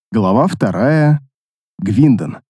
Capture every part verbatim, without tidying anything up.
Глава вторая. Гвиндон.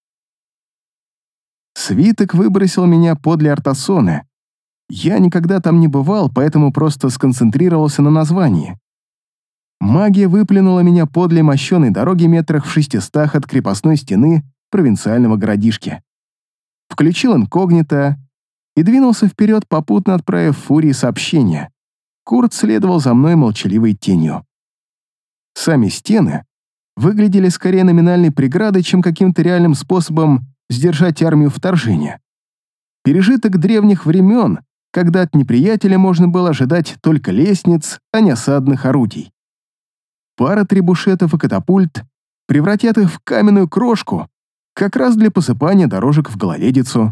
Свиток выбросил меня подле Артасоны. Я никогда там не бывал, поэтому просто сконцентрировался на названии. Магия выплюнула меня подле мощеной дороги метрах в шестистах от крепостной стены провинциального городишки. Включил инкогнито и двинулся вперед, попутно отправив Фурии сообщение. Курт следовал за мной молчаливой тенью. Сами стены выглядели скорее номинальной преградой, чем каким-то реальным способом сдержать армию вторжения. Пережиток древних времен, когда от неприятеля можно было ожидать только лестниц, а не осадных орудий. Пара требушетов и катапульт превратят их в каменную крошку, как раз для посыпания дорожек в гололедицу.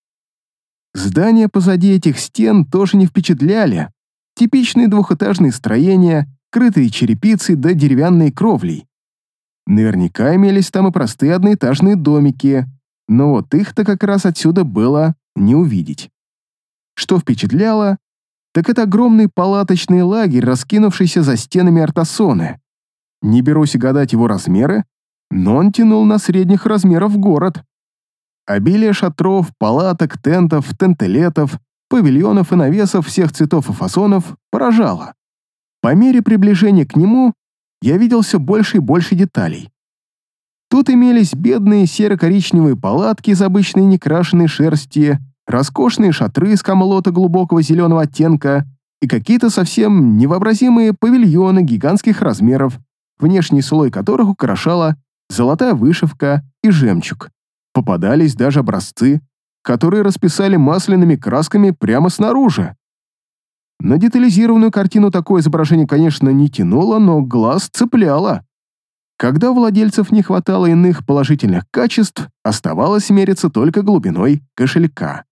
Здания позади этих стен тоже не впечатляли. Типичные двухэтажные строения, крытые черепицей да деревянной кровлей. Наверняка имелись там и простые одноэтажные домики, но вот их-то как раз отсюда было не увидеть. Что впечатляло, так это огромный палаточный лагерь, раскинувшийся за стенами Артасоны. Не берусь гадать его размеры, но он тянул на средних размеров город. Обилие шатров, палаток, тентов, тентелетов, павильонов и навесов всех цветов и фасонов поражало. По мере приближения к нему я видел все больше и больше деталей. Тут имелись бедные серо-коричневые палатки из обычной некрашенной шерсти, роскошные шатры из камлота глубокого зеленого оттенка и какие-то совсем невообразимые павильоны гигантских размеров, внешний слой которых украшала золотая вышивка и жемчуг. Попадались даже образцы, которые расписали масляными красками прямо снаружи. На детализированную картину такое изображение, конечно, не тянуло, но глаз цепляло. Когда у владельцев не хватало иных положительных качеств, оставалось мериться только глубиной кошелька.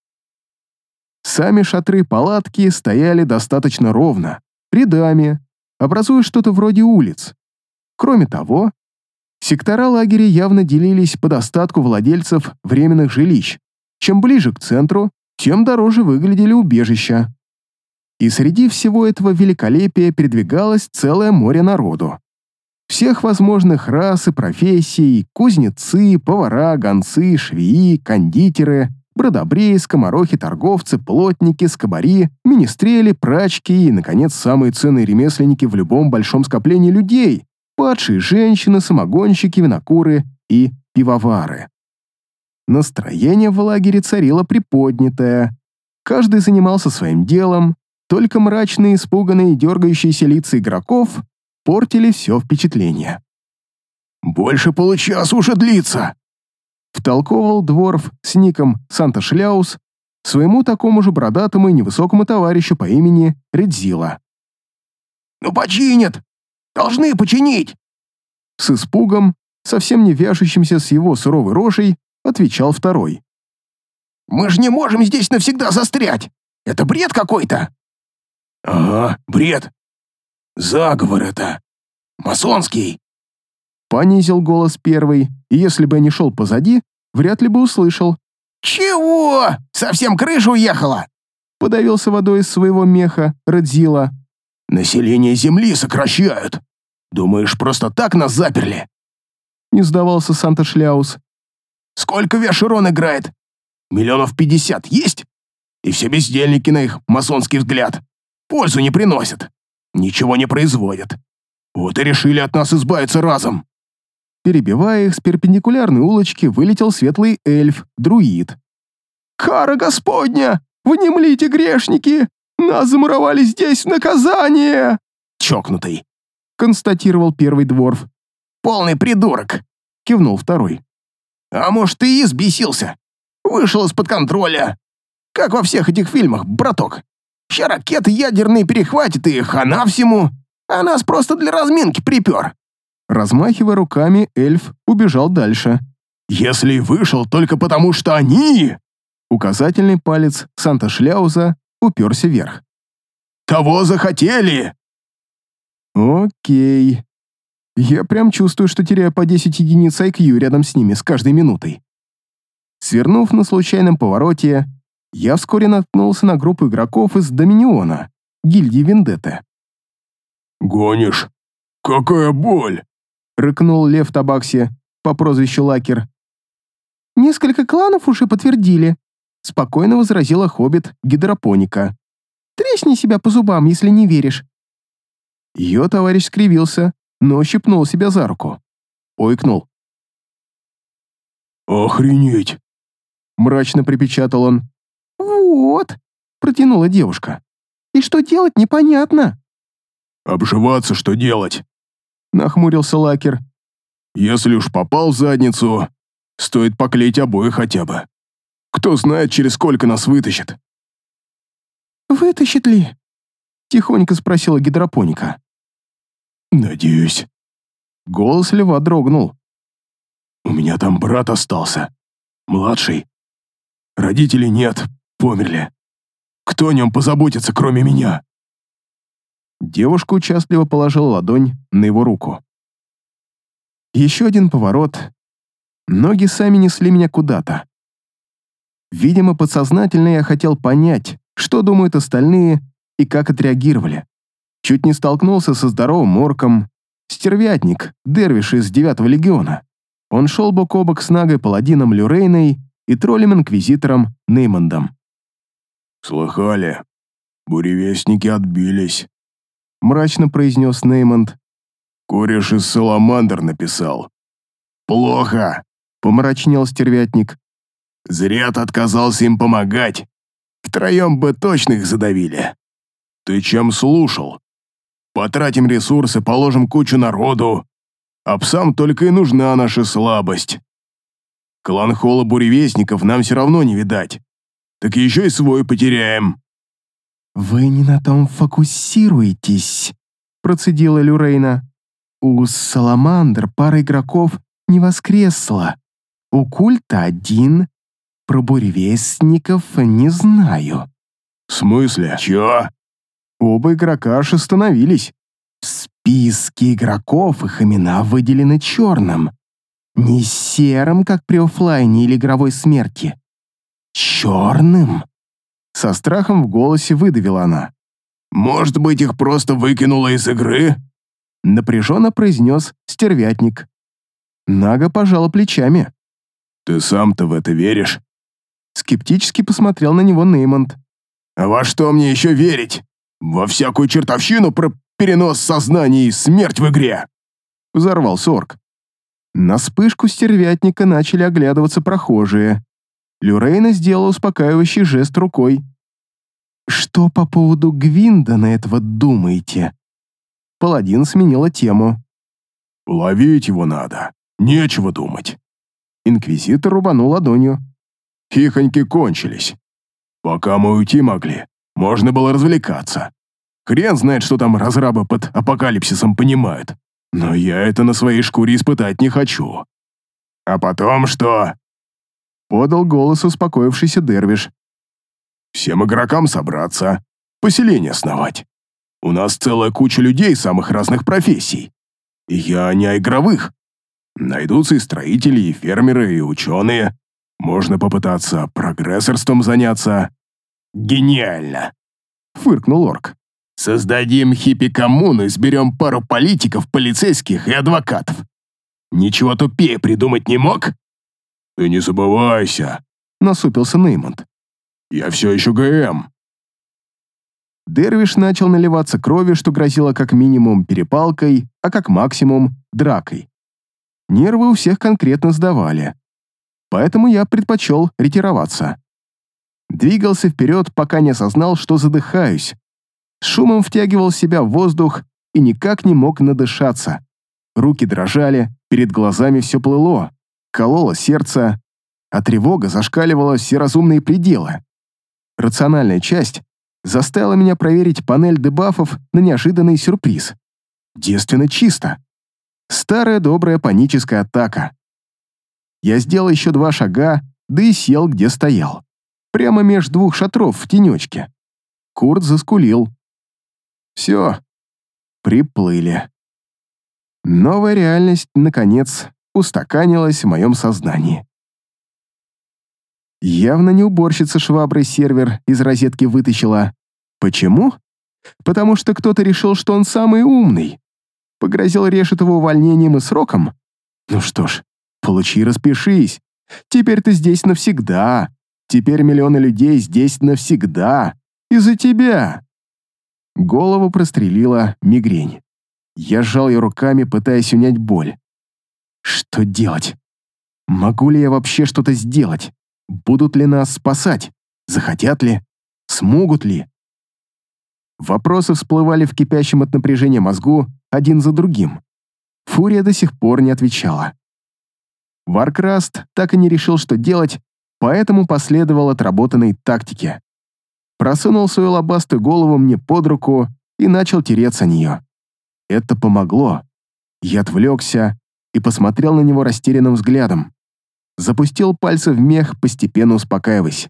Сами шатры-палатки стояли достаточно ровно, рядами, образуя что-то вроде улиц. Кроме того, сектора лагеря явно делились по достатку владельцев временных жилищ. Чем ближе к центру, тем дороже выглядели убежища. И среди всего этого великолепия передвигалось целое море народу. Всех возможных рас и профессий: кузнецы, повара, гонцы, швеи, кондитеры, бродобреи, скоморохи, торговцы, плотники, скобари, министрели, прачки и, наконец, самые ценные ремесленники в любом большом скоплении людей: падшие женщины, самогонщики, винокуры и пивовары. Настроение в лагере царило приподнятое. Каждый занимался своим делом, только мрачные, испуганные и дергающиеся лица игроков портили все впечатление. «Больше получаса уже длится!» Втолковывал дворф с ником Санта-Шляус своему такому же бородатому и невысокому товарищу по имени Редзила. «Ну починят! Должны починить!» С испугом, совсем не вяжущимся с его суровой рожей, отвечал второй. «Мы же не можем здесь навсегда застрять! Это бред какой-то!» «Ага, бред. Заговор это. Масонский!» Понизил голос первый, и если бы я не шел позади, вряд ли бы услышал. «Чего? Совсем крыша уехала?» Подавился водой из своего меха Редзила. «Население Земли сокращают. Думаешь, просто так нас заперли?» Не сдавался Санта-Шляус. «Сколько Виаширон играет? Миллионов пятьдесят есть? И все бездельники на их масонский взгляд. Пользу не приносят. Ничего не производят. Вот и решили от нас избавиться разом». Перебивая их, с перпендикулярной улочки вылетел светлый эльф, друид. «Кара Господня! Внемлите, грешники! Нас замуровали здесь в наказание!» «Чокнутый», — констатировал первый дворф. «Полный придурок», — кивнул второй. «А может, ты и взбесился? Вышел из-под контроля. Как во всех этих фильмах, браток. Ща ракеты ядерные перехватит и хана всему, а нас просто для разминки припер». Размахивая руками, эльф убежал дальше. «Если вышел только потому, что они...» Указательный палец Санта-Шляуза уперся вверх. «Того захотели!» «Окей. Я прям чувствую, что теряю по десять единиц ай кью рядом с ними с каждой минутой». Свернув на случайном повороте, я вскоре наткнулся на группу игроков из Доминиона, гильдии Вендетты. «Гонишь? Какая боль!» — рыкнул Лев Табакси по прозвищу Лакер. «Несколько кланов уже подтвердили», — спокойно возразила хоббит Гидропоника. «Тресни себя по зубам, если не веришь». Ее товарищ скривился, но ущипнул себя за руку. Ойкнул. «Охренеть!» — мрачно припечатал он. «Вот», — протянула девушка. «И что делать, непонятно». «Обживаться что делать?» — нахмурился Лакер. «Если уж попал в задницу, стоит поклеить обои хотя бы. Кто знает, через сколько нас вытащит». «Вытащит ли?» — тихонько спросила Гидропоника. «Надеюсь». Голос льва дрогнул. «У меня там брат остался. Младший. Родителей нет, померли. Кто о нем позаботится, кроме меня?» Девушка участливо положила ладонь на его руку. Еще один поворот. Ноги сами несли меня куда-то. Видимо, подсознательно я хотел понять, что думают остальные и как отреагировали. Чуть не столкнулся со здоровым орком. Стервятник, дервиш из девятого легиона. Он шел бок о бок с нагой-паладином Люрейной и троллем-инквизитором Неймондом. «Слыхали? Буревестники отбились», — мрачно произнес Неймонд. «Кореш из Саламандр написал». «Плохо», — помрачнел стервятник. «Зря ты отказался им помогать. Втроем бы точно их задавили». «Ты чем слушал? Потратим ресурсы, положим кучу народу, а псам только и нужна наша слабость. Клан Холла буревестников нам все равно не видать. Так еще и свой потеряем». «Вы не на том фокусируетесь», — процедила Люрейна. «У Саламандр пара игроков не воскресла. У культа один. Про буревестников не знаю». «В смысле? Чё?» Оба игрока аж остановились. В списке игроков их имена выделены черным. Не серым, как при оффлайне или игровой смерти. Черным. Со страхом в голосе выдавила она. «Может быть, их просто выкинуло из игры?» Напряженно произнес стервятник. Нага пожала плечами. «Ты сам-то в это веришь?» Скептически посмотрел на него Неймонд. «А во что мне еще верить? Во всякую чертовщину про перенос сознания и смерть в игре!» Взорвался орк. На вспышку стервятника начали оглядываться прохожие. Люрейна сделала успокаивающий жест рукой. «Что по поводу Гвиндона этого думаете?» Паладин сменила тему. «Ловить его надо. Нечего думать». Инквизитор рубанул ладонью. «Хихоньки кончились. Пока мы уйти могли, можно было развлекаться. Хрен знает, что там разрабы под апокалипсисом понимают. Но я это на своей шкуре испытать не хочу. А потом что?» Подал голос успокоившийся дервиш. «Всем игрокам собраться, поселение основать. У нас целая куча людей самых разных профессий. И я не о игровых. Найдутся и строители, и фермеры, и ученые. Можно попытаться прогрессорством заняться». «Гениально!» — фыркнул орк. «Создадим хиппи-коммуну и сберем пару политиков, полицейских и адвокатов. Ничего тупее придумать не мог?» «Ты не забывайся», — насупился Неймонд. «Я все еще ГМ». Дервиш начал наливаться кровью, что грозило как минимум перепалкой, а как максимум дракой. Нервы у всех конкретно сдавали. Поэтому я предпочел ретироваться. Двигался вперед, пока не осознал, что задыхаюсь. С шумом втягивал в себя воздух и никак не мог надышаться. Руки дрожали, перед глазами все плыло, кололо сердце, а тревога зашкаливала все разумные пределы. Рациональная часть заставила меня проверить панель дебафов на неожиданный сюрприз. Девственно чисто. Старая добрая паническая атака. Я сделал еще два шага, да и сел, где стоял. Прямо меж двух шатров в тенечке. Курт заскулил. Все, приплыли. Новая реальность, наконец, устаканилась в моем сознании. Явно не уборщица шваброй сервер из розетки вытащила. Почему? Потому что кто-то решил, что он самый умный. Погрозил Решетову увольнением и сроком? Ну что ж, получи и распишись. Теперь ты здесь навсегда. Теперь миллионы людей здесь навсегда. Из-за тебя. Голову прострелила мигрень. Я сжал ее руками, пытаясь унять боль. Что делать? Могу ли я вообще что-то сделать? Будут ли нас спасать? Захотят ли? Смогут ли? Вопросы всплывали в кипящем от напряжения мозгу один за другим. Фурия до сих пор не отвечала. Варкраст так и не решил, что делать, поэтому последовал отработанной тактике. Просунул свою лобастую голову мне под руку и начал тереться о нее. Это помогло. Я отвлекся и посмотрел на него растерянным взглядом. Запустил пальцы в мех, постепенно успокаиваясь.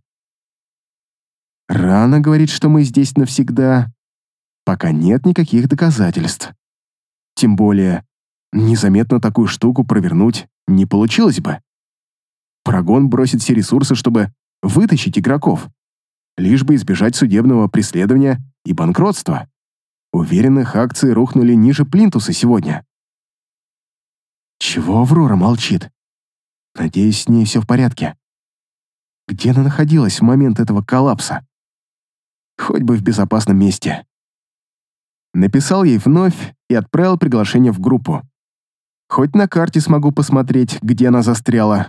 Рано говорит, что мы здесь навсегда, пока нет никаких доказательств. Тем более, незаметно такую штуку провернуть не получилось бы. Прогон бросит все ресурсы, чтобы вытащить игроков, лишь бы избежать судебного преследования и банкротства. Уверен, их акции рухнули ниже плинтуса сегодня. Чего Аврора молчит? Надеюсь, с ней все в порядке. Где она находилась в момент этого коллапса? Хоть бы в безопасном месте. Написал ей вновь и отправил приглашение в группу. Хоть на карте смогу посмотреть, где она застряла.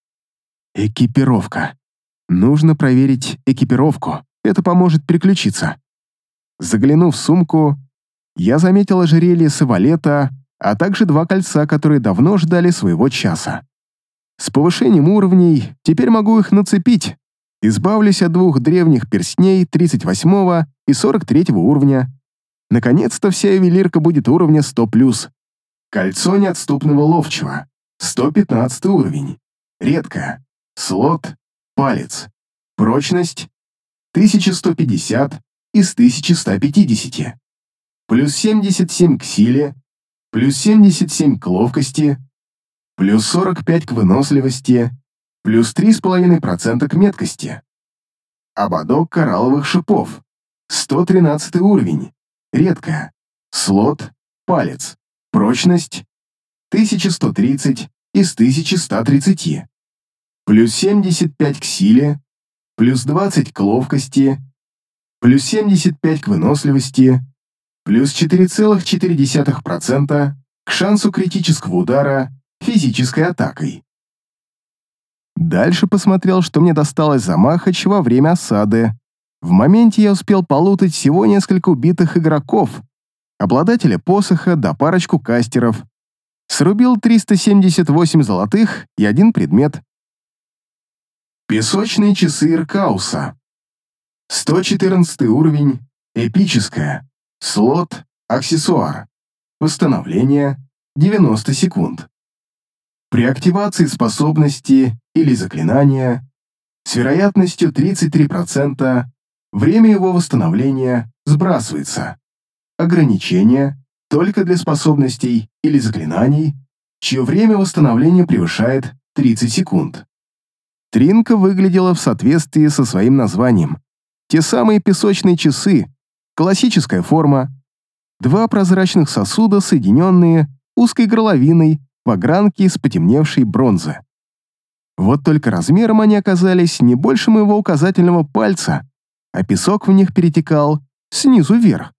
Экипировка. Нужно проверить экипировку. Это поможет переключиться. Заглянув в сумку, я заметил ожерелье Савалета, а также два кольца, которые давно ждали своего часа. С повышением уровней теперь могу их нацепить. Избавлюсь от двух древних перстней тридцать восьмого и сорок третьего уровня. Наконец-то вся ювелирка будет уровня сто плюс. Кольцо неотступного ловчего. сто пятнадцатый уровень. Редкое. Слот. Палец. Прочность. тысяча сто пятьдесят из тысячи ста пятидесяти. Плюс семьдесят семь к силе. Плюс семьдесят семь к ловкости. Плюс сорок пять к выносливости. Плюс три с половиной процента к меткости. Ободок коралловых шипов. сто тринадцатый уровень. Редкое. Слот. Палец. Прочность. тысяча сто тридцать из тысячи ста тридцати. Плюс семьдесят пять к силе. Плюс двадцать к ловкости. Плюс семьдесят пять к выносливости. Плюс четыре целых четыре десятых процента к шансу критического удара физической атакой. Дальше посмотрел, что мне досталось за Махач во время осады. В моменте я успел полутать всего несколько убитых игроков, обладателя посоха да парочку кастеров. Срубил триста семьдесят восемь золотых и один предмет. Песочные часы Иркауса. сто четырнадцатый уровень. Эпическая. Слот. Аксессуар. Восстановление. девяносто секунд. При активации способности или заклинания с вероятностью тридцать три процента время его восстановления сбрасывается. Ограничение только для способностей или заклинаний, чье время восстановления превышает тридцать секунд. Тринка выглядела в соответствии со своим названием. Те самые песочные часы, классическая форма, два прозрачных сосуда, соединенные узкой горловиной в огранке из потемневшей бронзы. Вот только размером они оказались не больше моего указательного пальца, а песок в них перетекал снизу вверх.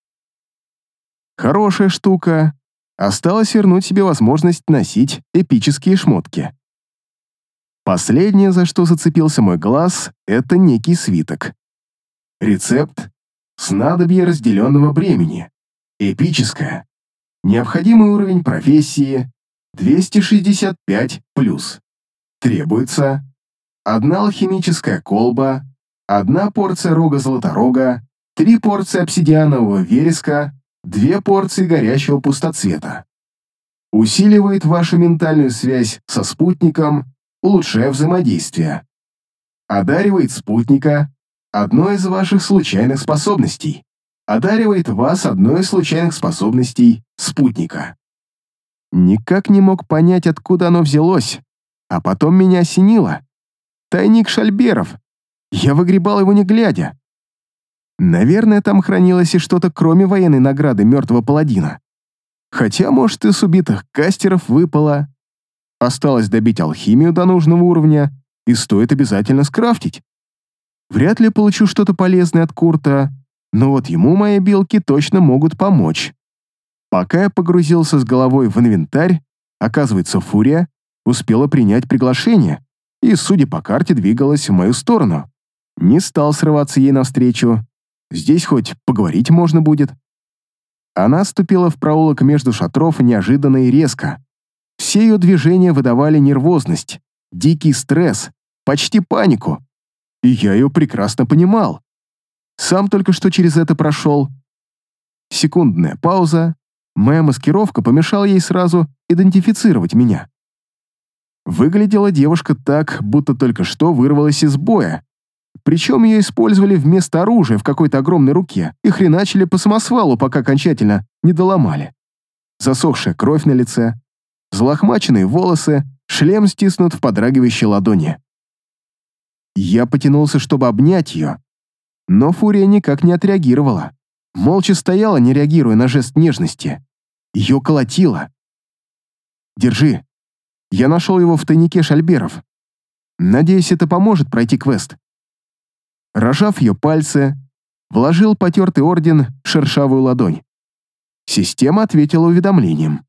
Хорошая штука. Осталось вернуть себе возможность носить эпические шмотки. Последнее, за что зацепился мой глаз, это некий свиток. Рецепт снадобье разделенного бремени. Эпическое. Необходимый уровень профессии двести шестьдесят пять плюс. Требуется одна алхимическая колба, одна порция рога золоторога, три порции обсидианового вереска, две порции горящего пустоцвета. Усиливает вашу ментальную связь со спутником, улучшая взаимодействие. Одаривает спутника одной из ваших случайных способностей. Одаривает вас одной из случайных способностей спутника. Никак не мог понять, откуда оно взялось, а потом меня осенило. Тайник Шальберов. Я выгребал его не глядя. Наверное, там хранилось и что-то кроме военной награды мертвого паладина. Хотя, может, и с убитых кастеров выпало. Осталось добить алхимию до нужного уровня, и стоит обязательно скрафтить. Вряд ли получу что-то полезное от Курта, но вот ему мои билки точно могут помочь. Пока я погрузился с головой в инвентарь, оказывается, Фурия успела принять приглашение и, судя по карте, двигалась в мою сторону. Не стал срываться ей навстречу. Здесь хоть поговорить можно будет. Она ступила в проулок между шатров неожиданно и резко. Все ее движения выдавали нервозность, дикий стресс, почти панику. И я ее прекрасно понимал. Сам только что через это прошел. Секундная пауза. Моя маскировка помешала ей сразу идентифицировать меня. Выглядела девушка так, будто только что вырвалась из боя. Причем ее использовали вместо оружия в какой-то огромной руке и хреначили по самосвалу, пока окончательно не доломали. Засохшая кровь на лице, взлохмаченные волосы, шлем стиснут в подрагивающей ладони. Я потянулся, чтобы обнять ее, но Фурия никак не отреагировала. Молча стояла, не реагируя на жест нежности. Ее колотило. «Держи. Я нашел его в тайнике шальберов. Надеюсь, это поможет пройти квест». Рожав ее пальцы, вложил потертый орден в шершавую ладонь. Система ответила уведомлением.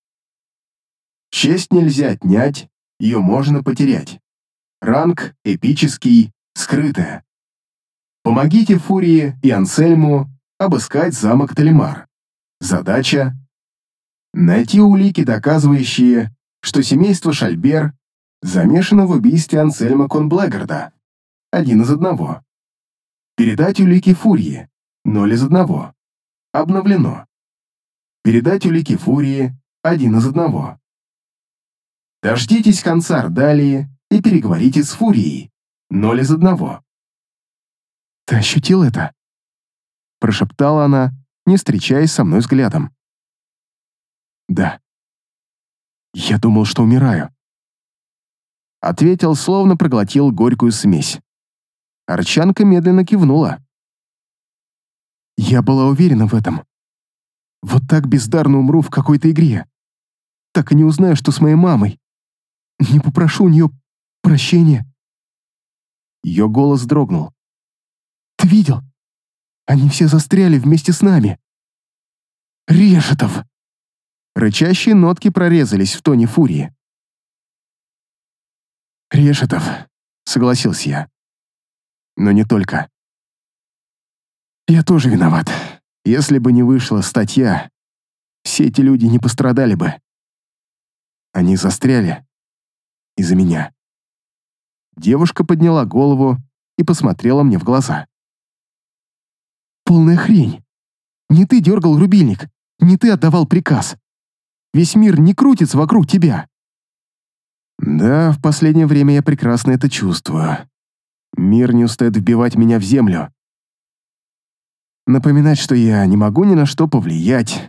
«Честь нельзя отнять, ее можно потерять. Ранг эпический, скрытая. Помогите Фурии и Ансельму обыскать замок Талимар. Задача — найти улики, доказывающие, что семейство Шальбер замешано в убийстве Ансельма Конблэггарда. Один из одного. Передать улики Фурии. Ноль из одного. Обновлено. Передать улики Фурии. Один из одного. Дождитесь конца Ордалии и переговорите с Фурией. Ноль из одного. «Ты ощутил это?» Прошептала она, не встречаясь со мной взглядом. «Да. Я думал, что умираю». Ответил, словно проглотил горькую смесь. Арчанка медленно кивнула. «Я была уверена в этом. Вот так бездарно умру в какой-то игре. Так и не узнаю, что с моей мамой. Не попрошу у нее прощения». Ее голос дрогнул. «Ты видел? Они все застряли вместе с нами. Решетов!» Рычащие нотки прорезались в тоне Фурии. «Решетов», — согласился я. «Но не только. Я тоже виноват. Если бы не вышла статья, все эти люди не пострадали бы. Они застряли из-за меня». Девушка подняла голову и посмотрела мне в глаза. «Полная хрень. Не ты дергал рубильник, не ты отдавал приказ. Весь мир не крутится вокруг тебя». «Да, в последнее время я прекрасно это чувствую. Мир не устает вбивать меня в землю. Напоминать, что я не могу ни на что повлиять.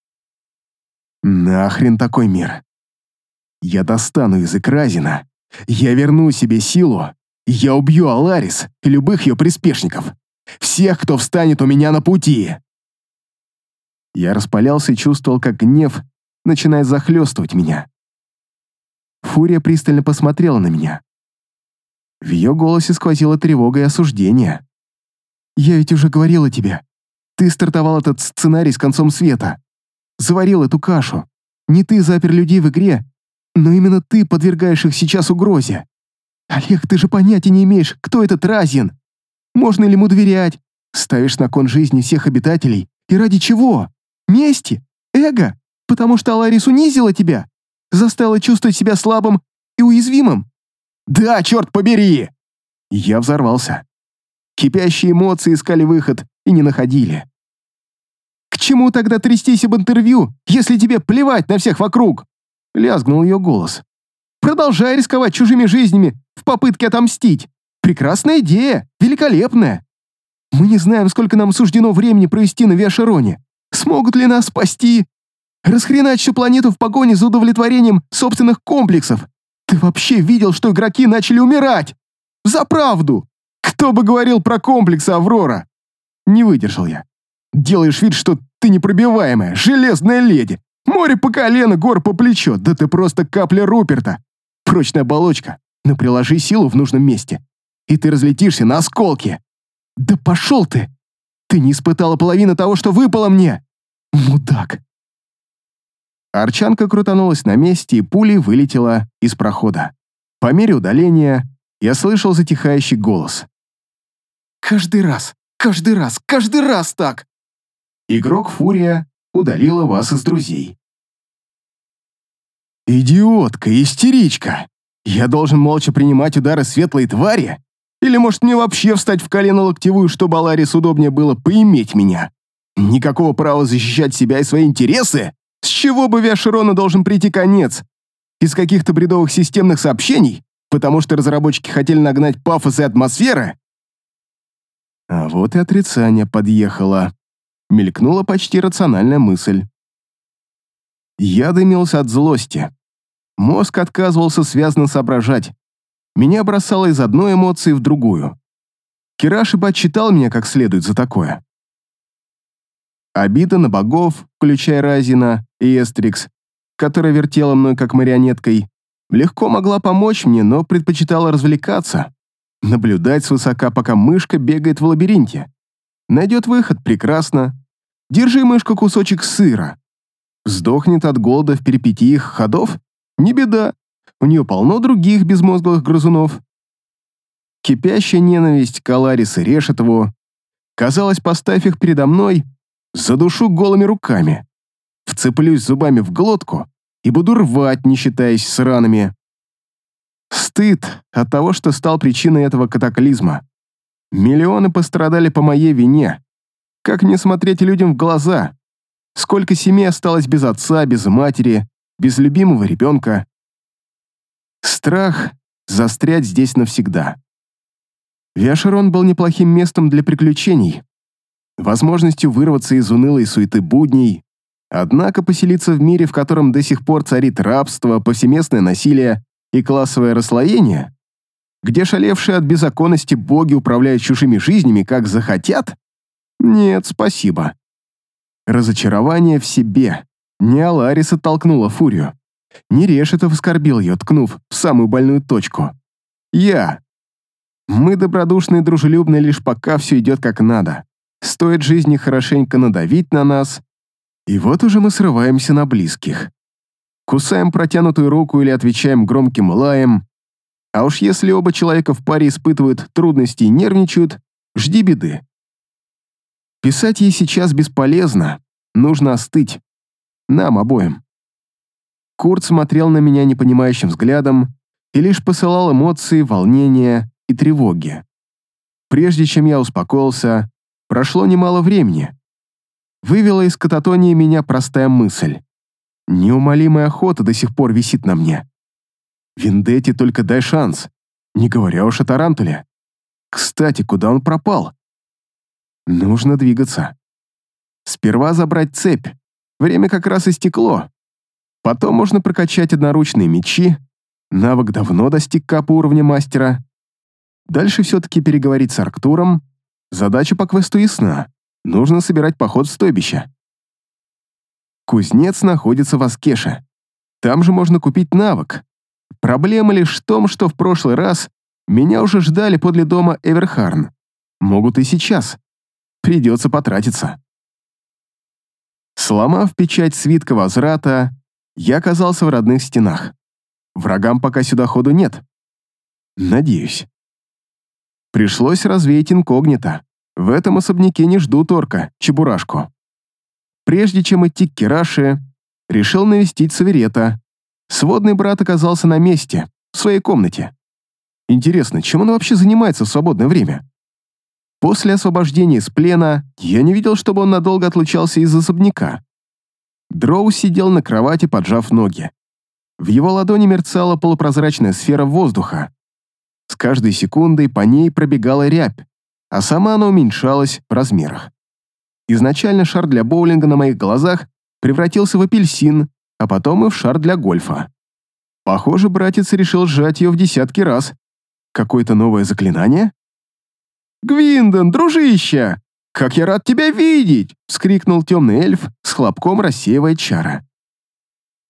Нахрен такой мир. Я достану язык Разина, я верну себе силу, я убью Аларис и любых ее приспешников. Всех, кто встанет у меня на пути». Я распалялся и чувствовал, как гнев начинает захлестывать меня. Фурия пристально посмотрела на меня. В ее голосе сквозила тревога и осуждение. «Я ведь уже говорила тебе. Ты стартовал этот сценарий с концом света. Заварил эту кашу. Не ты запер людей в игре, но именно ты подвергаешь их сейчас угрозе. Олег, ты же понятия не имеешь, кто этот Разин. Можно ли ему доверять? Ставишь на кон жизни всех обитателей. И ради чего? Мести? Эго? Потому что Аларис унизила тебя? Заставила чувствовать себя слабым и уязвимым? Да, черт побери!» Я взорвался. Кипящие эмоции искали выход и не находили. «К чему тогда трястись об интервью, если тебе плевать на всех вокруг?» Лязгнул ее голос. «Продолжай рисковать чужими жизнями в попытке отомстить. Прекрасная идея, великолепная. Мы не знаем, сколько нам суждено времени провести на Виашероне. Смогут ли нас спасти? Расхренать всю планету в погоне за удовлетворением собственных комплексов. Ты вообще видел, что игроки начали умирать? За правду! Кто бы говорил про комплексы, Аврора?» Не выдержал я. «Делаешь вид, что ты непробиваемая, железная леди. Море по колено, гор по плечо. Да ты просто капля Руперта. Прочная оболочка. Но приложи силу в нужном месте, и ты разлетишься на осколки. Да пошел ты! Ты не испытала половины того, что выпало мне. Мудак. Арчанка крутанулась на месте и пулей вылетела из прохода. По мере удаления я слышал затихающий голос. «Каждый раз, каждый раз, каждый раз так!» Игрок Фурия удалила вас из друзей. «Идиотка, истеричка! Я должен молча принимать удары светлой твари? Или, может, мне вообще встать в колено-локтевую, чтобы Аларис удобнее было поиметь меня? Никакого права защищать себя и свои интересы? С чего бы Виаширону должен прийти конец? Из каких-то бредовых системных сообщений? Потому что разработчики хотели нагнать пафос и атмосферы?» А вот и отрицание подъехало. Мелькнула почти рациональная мысль. Я дымился от злости. Мозг отказывался связно соображать. Меня бросало из одной эмоции в другую. Кираши бы отчитал меня как следует за такое. Обида на богов, включая Разина и Эстрикс, которая вертела мной как марионеткой, легко могла помочь мне, но предпочитала развлекаться. Наблюдать свысока, пока мышка бегает в лабиринте. Найдет выход — прекрасно. Держи, мышка, кусочек сыра. Сдохнет от голода в перипетиях ходов? Не беда. У нее полно других безмозглых грызунов. Кипящая ненависть к Аларис и Решетову. Казалось, поставь их передо мной, задушу голыми руками. Вцеплюсь зубами в глотку и буду рвать, не считаясь с ранами. Стыд от того, что стал причиной этого катаклизма. Миллионы пострадали по моей вине. Как мне смотреть людям в глаза? Сколько семей осталось без отца, без матери, без любимого ребенка? Страх застрять здесь навсегда. Виаширон был неплохим местом для приключений, возможностью вырваться из унылой суеты будней, однако поселиться в мире, в котором до сих пор царит рабство, повсеместное насилие и классовое расслоение, где шалевшие от беззаконности боги управляют чужими жизнями, как захотят? Нет, спасибо. Разочарование в себе. Не Аларис оттолкнула Фурию. Не Решетов оскорбил ее, ткнув в самую больную точку. Я. Мы добродушны и дружелюбны лишь пока все идет как надо. Стоит жизни хорошенько надавить на нас, и вот уже мы срываемся на близких. Кусаем протянутую руку или отвечаем громким лаем. А уж если оба человека в паре испытывают трудности и нервничают, жди беды. Писать ей сейчас бесполезно, нужно остыть. Нам обоим. Курт смотрел на меня непонимающим взглядом и лишь посылал эмоции, волнения и тревоги. Прежде чем я успокоился, прошло немало времени. Вывела из кататонии меня простая мысль. Неумолимая охота до сих пор висит на мне. Вендетте только дай шанс, не говоря уж о Тарантуле. Кстати, куда он пропал? Нужно двигаться. Сперва забрать цепь. Время как раз истекло. Потом можно прокачать одноручные мечи. Навык давно достиг капа уровня мастера. Дальше все-таки переговорить с Арктуром. Задача по квесту ясна. Нужно собирать поход в стойбище. Кузнец находится в Аскеше. Там же можно купить навык. Проблема лишь в том, что в прошлый раз меня уже ждали подле дома Эверхарн. Могут и сейчас. Придется потратиться. Сломав печать свитка возврата, я оказался в родных стенах. Врагам пока сюда ходу нет. Надеюсь. Пришлось развеять инкогнито. В этом особняке не ждут орка, чебурашку. Прежде чем идти к Кираше, решил навестить Саверета. Сводный брат оказался на месте, в своей комнате. Интересно, чем он вообще занимается в свободное время? После освобождения из плена я не видел, чтобы он надолго отлучался из особняка. Дроу сидел на кровати, поджав ноги. В его ладони мерцала полупрозрачная сфера воздуха. С каждой секундой по ней пробегала рябь, а сама она уменьшалась в размерах. Изначально шар для боулинга на моих глазах превратился в апельсин, а потом и в шар для гольфа. Похоже, братец решил сжать ее в десятки раз. Какое-то новое заклинание? «Гвиндон, дружище! Как я рад тебя видеть!» — вскрикнул темный эльф, с хлопком рассеивая чары.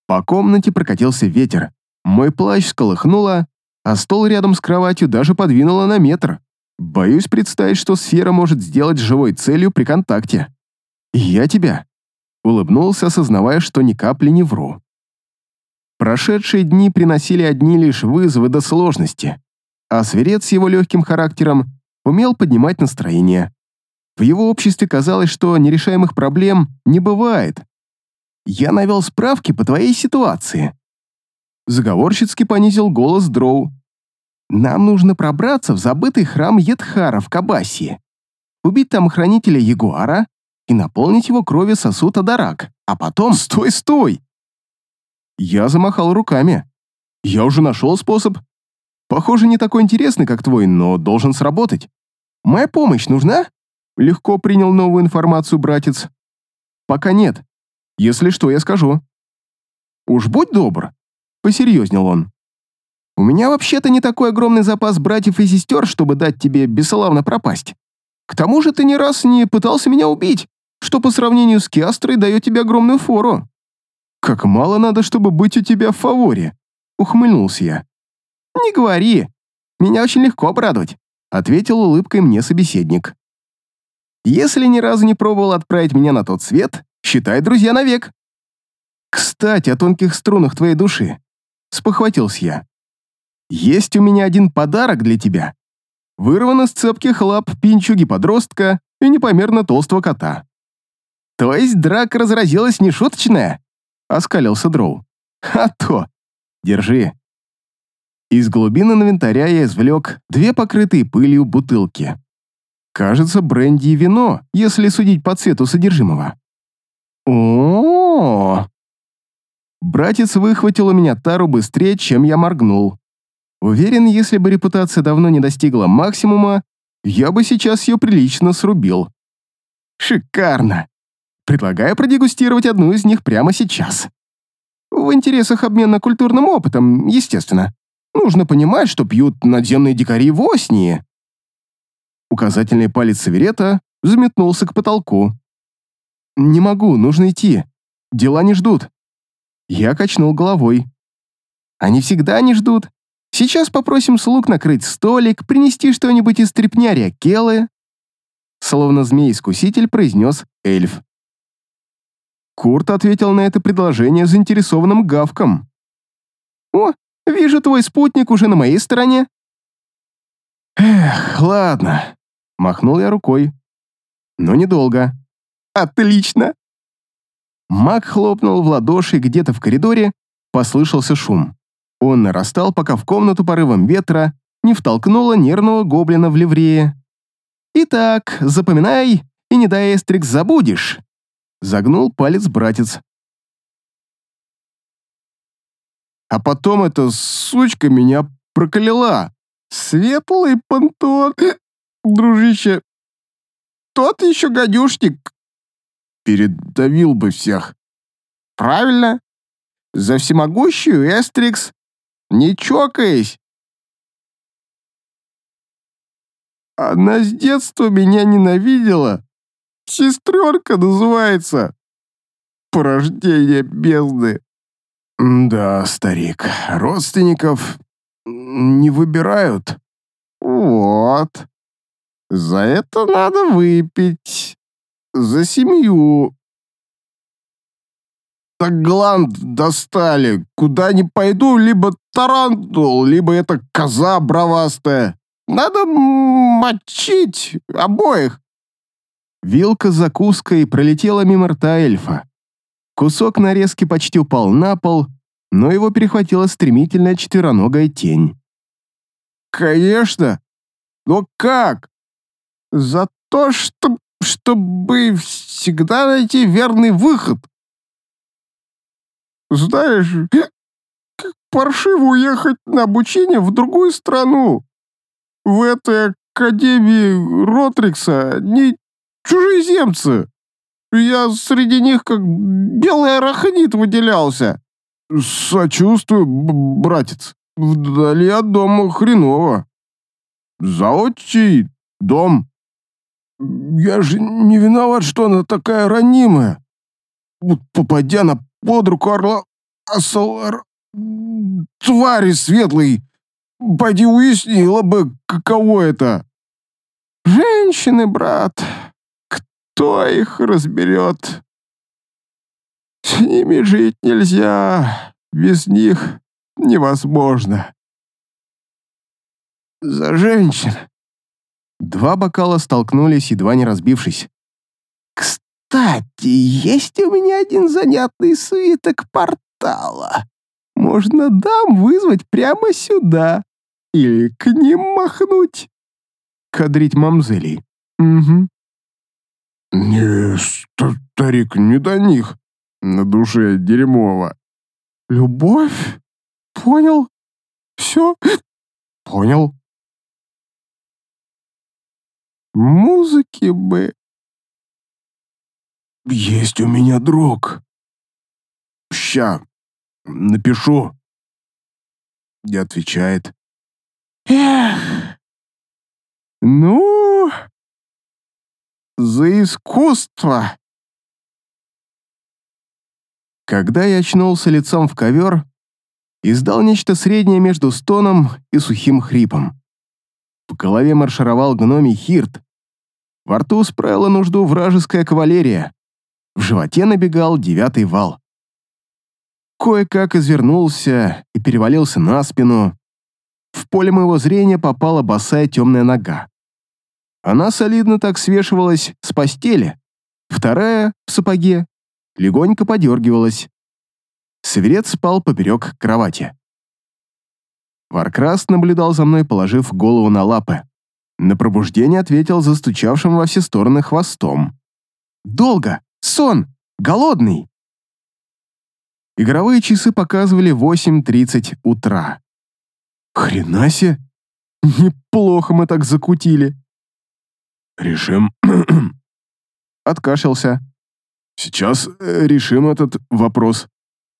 По комнате прокатился ветер. Мой плащ сколыхнуло, а стол рядом с кроватью даже подвинуло на метр. Боюсь представить, что сфера может сделать живой целью при контакте. И я тебя. Улыбнулся, осознавая, что ни капли не вру. Прошедшие дни приносили одни лишь вызовы до сложности, а Сверец с его легким характером умел поднимать настроение. В его обществе казалось, что нерешаемых проблем не бывает. Я навел справки по твоей ситуации. Заговорщицки понизил голос Дроу. Нам нужно пробраться в забытый храм Едхара в Кабасии, убить там хранителя Ягуара и наполнить его кровью сосуд Адарак, а потом... Стой, стой! Я замахал руками. Я уже нашел способ. Похоже, не такой интересный, как твой, но должен сработать. Моя помощь нужна? Легко принял новую информацию братец. Пока нет. Если что, я скажу. Уж будь добр, посерьезнел он. У меня вообще-то не такой огромный запас братьев и сестер, чтобы дать тебе бесславно пропасть. К тому же ты ни раз не пытался меня убить, что по сравнению с Киастрой дает тебе огромную фору. Как мало надо, чтобы быть у тебя в фаворе, ухмыльнулся я. Не говори, меня очень легко обрадовать, ответил улыбкой мне собеседник. Если ни разу не пробовал отправить меня на тот свет, считай, друзья навек. Кстати, о тонких струнах твоей души, спохватился я. Есть у меня один подарок для тебя. Вырван из цепких лап пинчуги-подростка и непомерно толстого кота. То есть драка разразилась нешуточная? Оскалился Дроу. А то. Держи. Из глубины инвентаря я извлек две покрытые пылью бутылки. Кажется, бренди и вино, если судить по цвету содержимого. О-о-о! Братец выхватил у меня тару быстрее, чем я моргнул. Уверен, если бы репутация давно не достигла максимума, я бы сейчас ее прилично срубил. Шикарно! Предлагаю продегустировать одну из них прямо сейчас. В интересах обмена культурным опытом, естественно. Нужно понимать, что пьют надземные дикари в Оснии. Указательный палец Северета взметнулся к потолку. «Не могу, нужно идти. Дела не ждут». Я качнул головой. «Они всегда не ждут. Сейчас попросим слуг накрыть столик, принести что-нибудь из трепнярия Келы», словно змей-искуситель произнес эльф. Курт ответил на это предложение заинтересованным гавком. «О, вижу, твой спутник уже на моей стороне». «Эх, ладно», — махнул я рукой. «Но недолго». «Отлично!» Маг хлопнул в ладоши, где-то в коридоре послышался шум. Он нарастал, пока в комнату порывом ветра не втолкнуло нервного гоблина в ливрее. «Итак, запоминай, и не дай, Эстрикс, забудешь!» Загнул палец братец. А потом эта сучка меня прокляла. Светлый понтон, дружище, тот еще гадюшник. Передавил бы всех. Правильно. За всемогущую, Эстрикс, не чокаясь. Она с детства меня ненавидела. Сестренка называется. Порождение бездны. Да, старик, родственников не выбирают. Вот. За это надо выпить. За семью. Так гланд достали. Куда ни пойду, либо тарантул, либо эта коза бровастая. Надо мочить обоих. Вилка с закуской пролетела мимо рта эльфа. Кусок нарезки почти упал на пол, но его перехватила стремительная четвероногая тень. «Конечно! Но как? За то, что, чтобы всегда найти верный выход. Знаешь, как паршиво уехать на обучение в другую страну. В этой академии Ротрикса не чужеземцы. Я среди них как белый арахнит выделялся. Сочувствую, братец. Вдали от дома хреново. Заотчий дом. Я же не виноват, что она такая ранимая. Вот попадя на под руку орла, Асалар... Твари светлый! Пойди уяснила бы, каково это!» «Женщины, брат, кто их разберет? С ними жить нельзя, без них невозможно. За женщин!» Два бокала столкнулись, едва не разбившись. «Кстати, есть у меня один занятный свиток портала. Можно дам вызвать прямо сюда. Или к ним махнуть. Кадрить мамзелей. Угу». «Не, старик, не до них. На душе дерьмово». «Любовь? Понял? Все? Понял. Музыки бы...» «Есть у меня друг. Ща, напишу». Не отвечает. «Эх, ну, за искусство!» Когда я очнулся лицом в ковер, издал нечто среднее между стоном и сухим хрипом. В голове маршировал гномий Хирт. Во рту справила нужду вражеская кавалерия. В животе набегал девятый вал. Кое-как извернулся и перевалился на спину. В поле моего зрения попала босая темная нога. Она солидно так свешивалась с постели. Вторая, в сапоге, легонько подергивалась. Северец спал поперек кровати. Варкраст наблюдал за мной, положив голову на лапы. На пробуждение ответил застучавшим во все стороны хвостом. «Долго! Сон! Голодный!» Игровые часы показывали восемь тридцать утра. Хрена себе! Неплохо мы так закутили. «Решим...» Откашлялся. «Сейчас э, решим этот вопрос».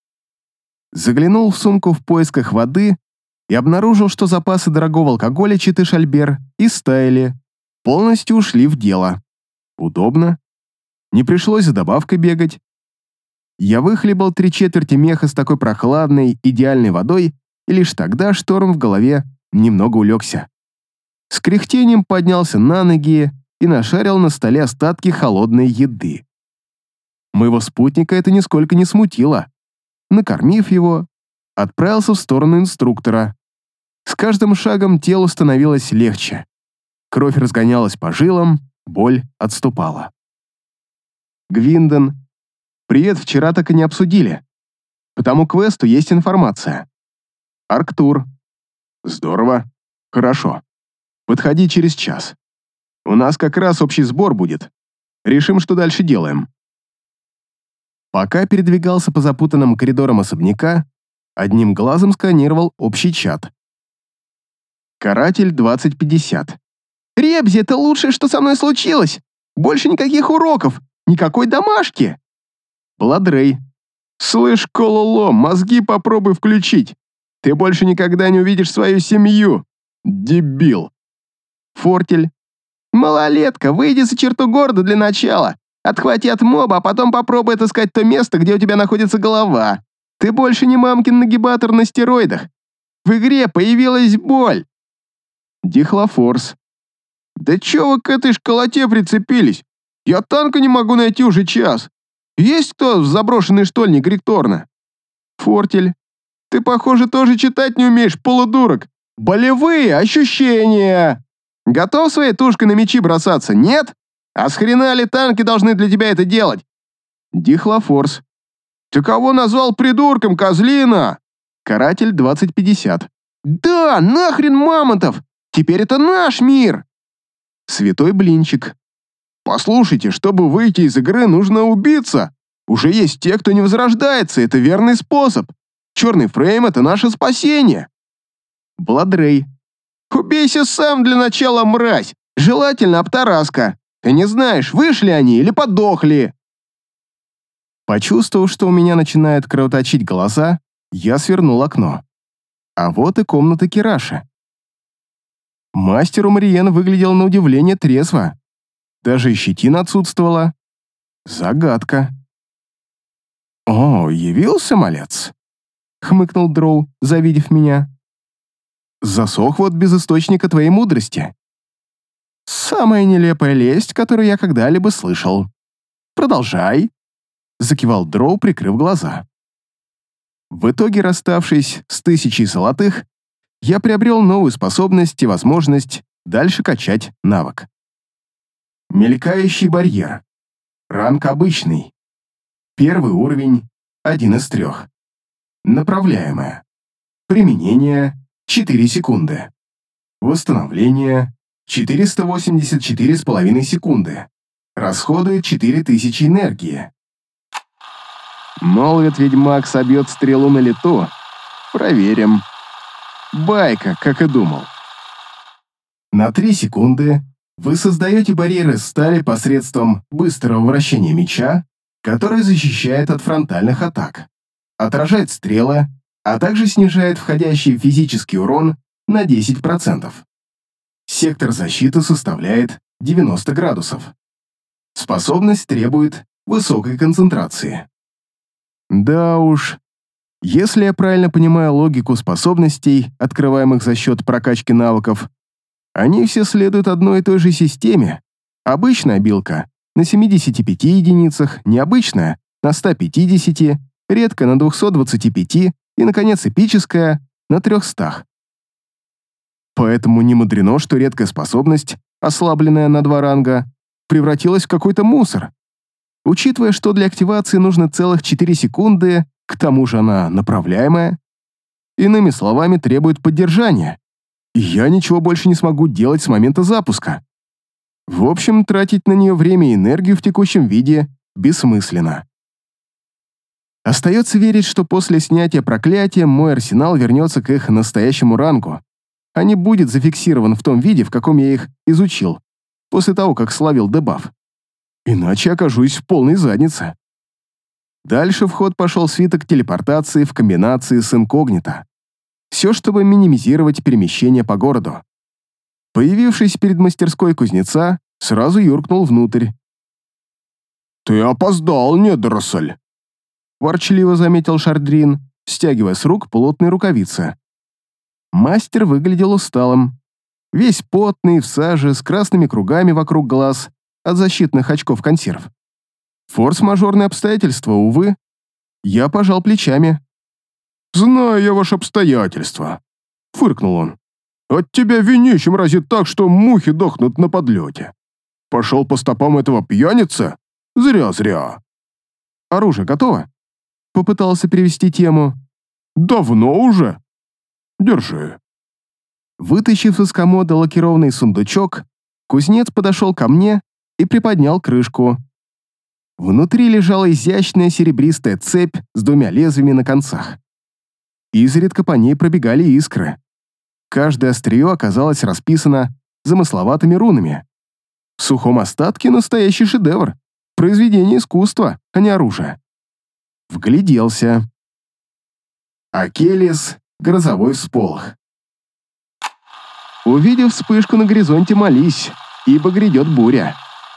Заглянул в сумку в поисках воды и обнаружил, что запасы дорогого алкоголя Читы Шальбер истаяли, полностью ушли в дело. Удобно. Не пришлось за добавкой бегать. Я выхлебал три четверти меха с такой прохладной, идеальной водой, и лишь тогда шторм в голове немного улегся. С кряхтением поднялся на ноги и нашарил на столе остатки холодной еды. Моего спутника это нисколько не смутило. Накормив его, отправился в сторону инструктора. С каждым шагом телу становилось легче. Кровь разгонялась по жилам, боль отступала. «Гвинден, привет, вчера так и не обсудили. По тому квесту есть информация. Арктур. Здорово. Хорошо. Подходи через час. У нас как раз общий сбор будет. Решим, что дальше делаем». Пока передвигался по запутанным коридорам особняка, одним глазом сканировал общий чат. Каратель двадцать пятьдесят. «Ребзи, это лучшее, что со мной случилось! Больше никаких уроков! Никакой домашки!» Бладрей. «Слышь, Кололо, мозги попробуй включить! Ты больше никогда не увидишь свою семью! Дебил!» Фортель. «Малолетка, выйди за черту города для начала! Отхвати от моба, а потом попробуй отыскать то место, где у тебя находится голова. Ты больше не мамкин нагибатор на стероидах. В игре появилась боль!» Дихлофорс. «Да чё вы к этой школоте прицепились? Я танка не могу найти уже час. Есть кто в заброшенный штольник Рикторна?» Фортель. «Ты, похоже, тоже читать не умеешь, полудурок. Болевые ощущения. Готов своей тушкой на мечи бросаться, нет? А с хрена ли танки должны для тебя это делать?» Дихлофорс. «Ты кого назвал придурком, козлина?» Каратель двадцать пятьдесят. «Да, нахрен мамонтов! Теперь это наш мир!» Святой Блинчик. «Послушайте, чтобы выйти из игры, нужно убиться. Уже есть те, кто не возрождается, это верный способ. Черный фрейм — это наше спасение». Бладрей. «Убейся сам для начала, мразь. Желательно обтараска. Ты не знаешь, вышли они или подохли». Почувствовав, что у меня начинают кровоточить глаза, я свернул окно. А вот и комната Кираши. Мастер Умриен выглядел на удивление трезво. Даже и щетина отсутствовала. Загадка. «О, явился малец. хмыкнул Дроу, завидев меня. Засох вот без источника твоей мудрости. Самая нелепая лесть, которую я когда-либо слышал. Продолжай, закивал Дроу, прикрыв глаза. В итоге, расставшись с тысячей золотых, я приобрел новую способность и возможность дальше качать навык. Мелькающий барьер. Ранг обычный. Первый уровень, один из трех. Направляемое. Применение четыре секунды. Восстановление четыреста восемьдесят четыре с половиной секунды. Расходует четыре тысячи энергии. Молвит ведьмак, собьет стрелу на лету. Проверим. Байка, как и думал. На три секунды вы создаете барьер из стали посредством быстрого вращения меча, который защищает от фронтальных атак, отражает стрелы, а также снижает входящий физический урон на десять процентов. Сектор защиты составляет девяносто градусов. Способность требует высокой концентрации. Да уж, если я правильно понимаю логику способностей, открываемых за счет прокачки навыков, они все следуют одной и той же системе. Обычная обилка на семидесяти пяти единицах, необычная на ста пятидесяти, редкая на двухстах двадцати пяти и, наконец, эпическая на трехстах. Поэтому не мудрено, что редкая способность, ослабленная на два ранга, превратилась в какой-то мусор. Учитывая, что для активации нужно целых четыре секунды, к тому же она направляемая, иными словами, требует поддержания, и я ничего больше не смогу делать с момента запуска. В общем, тратить на нее время и энергию в текущем виде бессмысленно. Остается верить, что после снятия проклятия мой арсенал вернется к их настоящему рангу, а не будет зафиксирован в том виде, в каком я их изучил, после того, как словил дебаф. Иначе окажусь в полной заднице. Дальше в ход пошел свиток телепортации в комбинации с инкогнито. Все, чтобы минимизировать перемещение по городу. Появившись перед мастерской кузнеца, сразу юркнул внутрь. «Ты опоздал, недоросль!» Ворчливо заметил Шардрин, стягивая с рук плотные рукавицы. Мастер выглядел усталым. Весь потный, в саже, с красными кругами вокруг глаз от защитных очков консерв. Форс-мажорные обстоятельства, увы. Я пожал плечами. «Знаю я ваши обстоятельства», — фыркнул он. «От тебя винищем разит так, что мухи дохнут на подлете. Пошел по стопам этого пьяницы? Зря-зря». «Оружие готово?» Попытался перевести тему. «Давно уже. Держи». Вытащив из комода лакированный сундучок, кузнец подошел ко мне и приподнял крышку. Внутри лежала изящная серебристая цепь с двумя лезвиями на концах. Изредка по ней пробегали искры. Каждое острие оказалось расписано замысловатыми рунами. В сухом остатке настоящий шедевр, произведение искусства, а не оружие. Вгляделся. Акелис — грозовой всполох. Увидев вспышку на горизонте, молись, ибо грядет буря.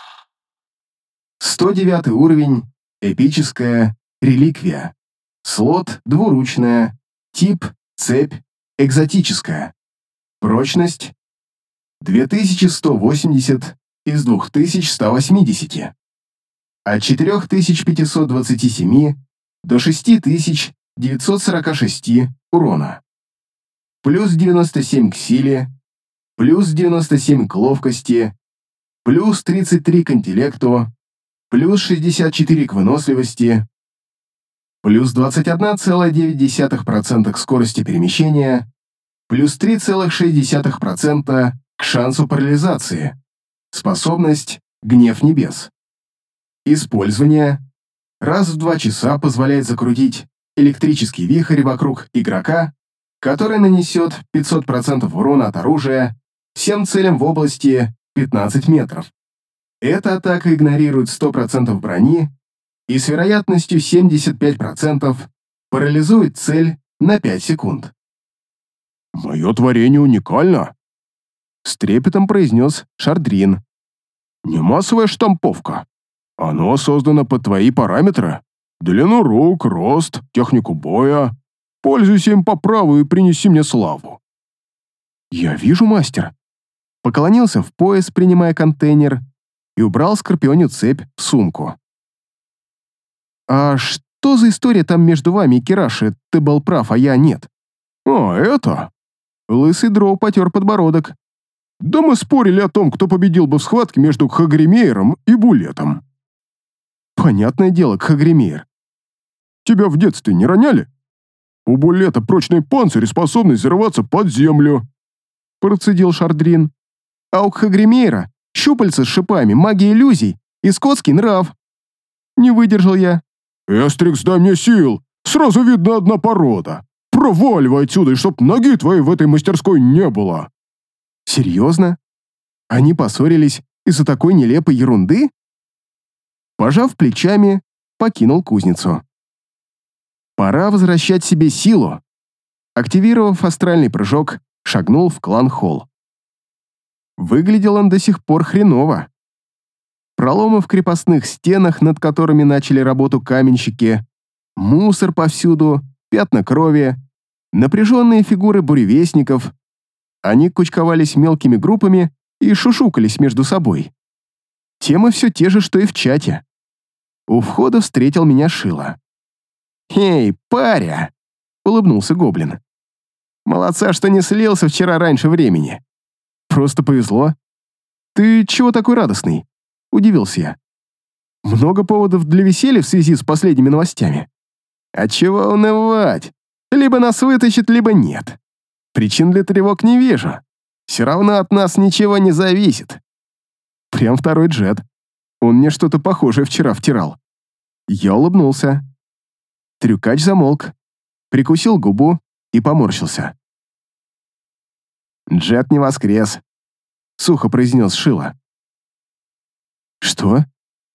сто девятый уровень, эпическая, реликвия. Слот двуручная, тип цепь, экзотическая. Прочность две тысячи сто восемьдесят из две тысячи ста восьмидесяти. От четыре тысячи пятисот двадцати семи до шесть тысяч девятьсот сорока шести урона. Плюс девяносто семь к силе, плюс девяносто семь к ловкости, плюс тридцать три к интеллекту, плюс шестьдесят четыре к выносливости, плюс двадцать один целых девять десятых процента к скорости перемещения, плюс три целых шесть десятых процента к шансу парализации. Способность «Гнев небес». Использование раз в два часа позволяет закрутить электрический вихрь вокруг игрока, который нанесет пятьсот процентов урона от оружия всем целям в области пятнадцать метров. Эта атака игнорирует сто процентов брони и с вероятностью семьдесят пять процентов парализует цель на пять секунд. «Мое творение уникально», — с трепетом произнес Шардрин. «Не массовая штамповка. Оно создано под твои параметры. Длину рук, рост, технику боя. Пользуйся им по праву и принеси мне славу». «Я вижу, мастер». Поклонился в пояс, принимая контейнер, и убрал скорпионью цепь в сумку. «А что за история там между вами и Кираши? Ты был прав, а я нет». «А, это?» Лысый дроу потер подбородок. «Да мы спорили о том, кто победил бы в схватке между Кхагремейром и Булетом». «Понятное дело, Кхагремейр». «Тебя в детстве не роняли? У Булета прочный панцирь и способность зарываться под землю», процедил Шардрин. «А у Кхагремейра щупальца с шипами, магия иллюзий и скотский нрав». Не выдержал я. «Эстрикс, дай мне сил! Сразу видно одна порода! Проваливай отсюда, и чтоб ноги твоей в этой мастерской не было!» «Серьезно? Они поссорились из-за такой нелепой ерунды?» Пожав плечами, покинул кузницу. Пора возвращать себе силу. Активировав астральный прыжок, шагнул в клан-холл. Выглядел он до сих пор хреново. Проломы в крепостных стенах, над которыми начали работу каменщики, мусор повсюду, пятна крови, напряженные фигуры буревестников. Они кучковались мелкими группами и шушукались между собой. Темы все те же, что и в чате. У входа встретил меня Шила. «Эй, паря!» — улыбнулся гоблин. «Молодца, что не слился вчера раньше времени. Просто повезло. Ты чего такой радостный?» — удивился я. «Много поводов для веселья в связи с последними новостями?» «А чего унывать? Либо нас вытащит, либо нет. Причин для тревог не вижу. Все равно от нас ничего не зависит». Прям второй джет. Он мне что-то похожее вчера втирал. Я улыбнулся. Трюкач замолк, прикусил губу и поморщился. «Джет не воскрес», — сухо произнес Шила. «Что?»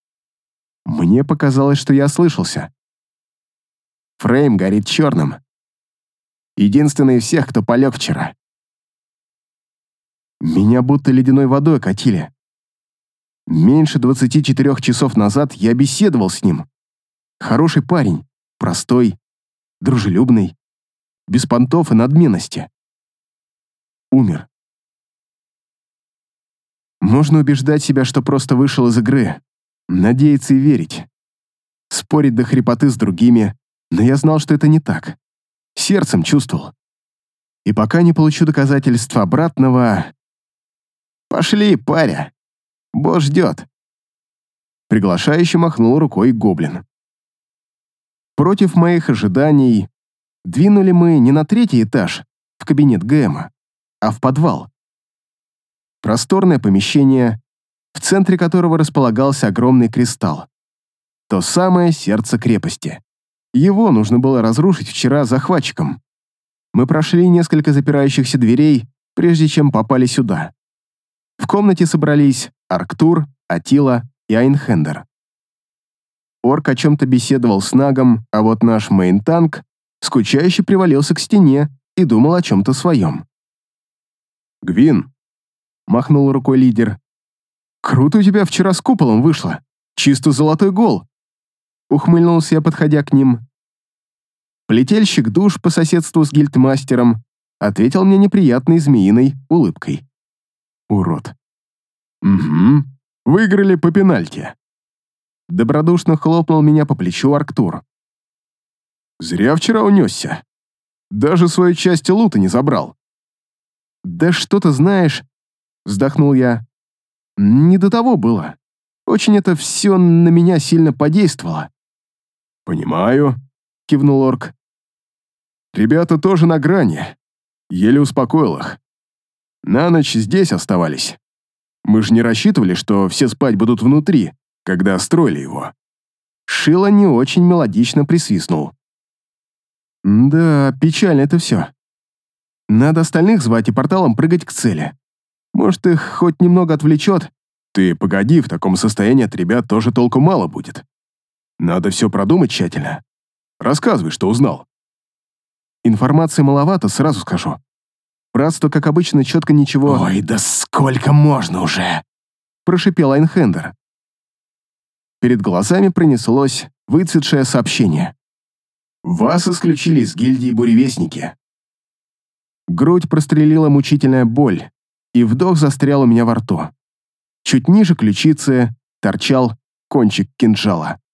Мне показалось, что я ослышался. Фрейм горит черным. Единственный из всех, кто полег вчера. Меня будто ледяной водой окатили. Меньше двадцати четырёх часов назад я беседовал с ним. Хороший парень, простой, дружелюбный, без понтов и надменности. Умер. Можно убеждать себя, что просто вышел из игры, надеяться и верить. Спорить до хрипоты с другими, но я знал, что это не так. Сердцем чувствовал. И пока не получу доказательства обратного... «Пошли, паря. Босс ждет». Приглашающе махнул рукой гоблин. Против моих ожиданий двинули мы не на третий этаж, в кабинет ГМа, а в подвал. Просторное помещение, в центре которого располагался огромный кристалл. То самое сердце крепости. Его нужно было разрушить вчера захватчиком. Мы прошли несколько запирающихся дверей, прежде чем попали сюда. В комнате собрались Арктур, Атила и Айнхендер. Орк о чем-то беседовал с Нагом, а вот наш мейн-танк скучающе привалился к стене и думал о чем-то своем. «Гвин», — махнул рукой лидер. «Круто у тебя вчера с куполом вышло. Чисто золотой гол», — ухмыльнулся я, подходя к ним. Плетельщик душ по соседству с гильдмастером ответил мне неприятной змеиной улыбкой. Урод. «Угу, выиграли по пенальти». Добродушно хлопнул меня по плечу Арктур. «Зря вчера унесся. Даже свою часть лута не забрал». «Да что ты знаешь», — вздохнул я. «Не до того было. Очень это все на меня сильно подействовало». «Понимаю», — кивнул орк. «Ребята тоже на грани. Еле успокоил их. На ночь здесь оставались. Мы же не рассчитывали, что все спать будут внутри, когда строили его». Шило не очень мелодично присвистнул. «Да, печально это все. Надо остальных звать и порталом прыгать к цели. Может, их хоть немного отвлечет». «Ты погоди, в таком состоянии от ребят тоже толку мало будет. Надо все продумать тщательно. Рассказывай, что узнал». «Информации маловато, сразу скажу. Братство, как обычно, четко ничего...» «Ой, да сколько можно уже?» — прошипел Айнхендер. Перед глазами пронеслось выцветшее сообщение. Вас исключили из гильдии буревестники. Грудь прострелила мучительная боль, и вдох застрял у меня во рту. Чуть ниже ключицы торчал кончик кинжала.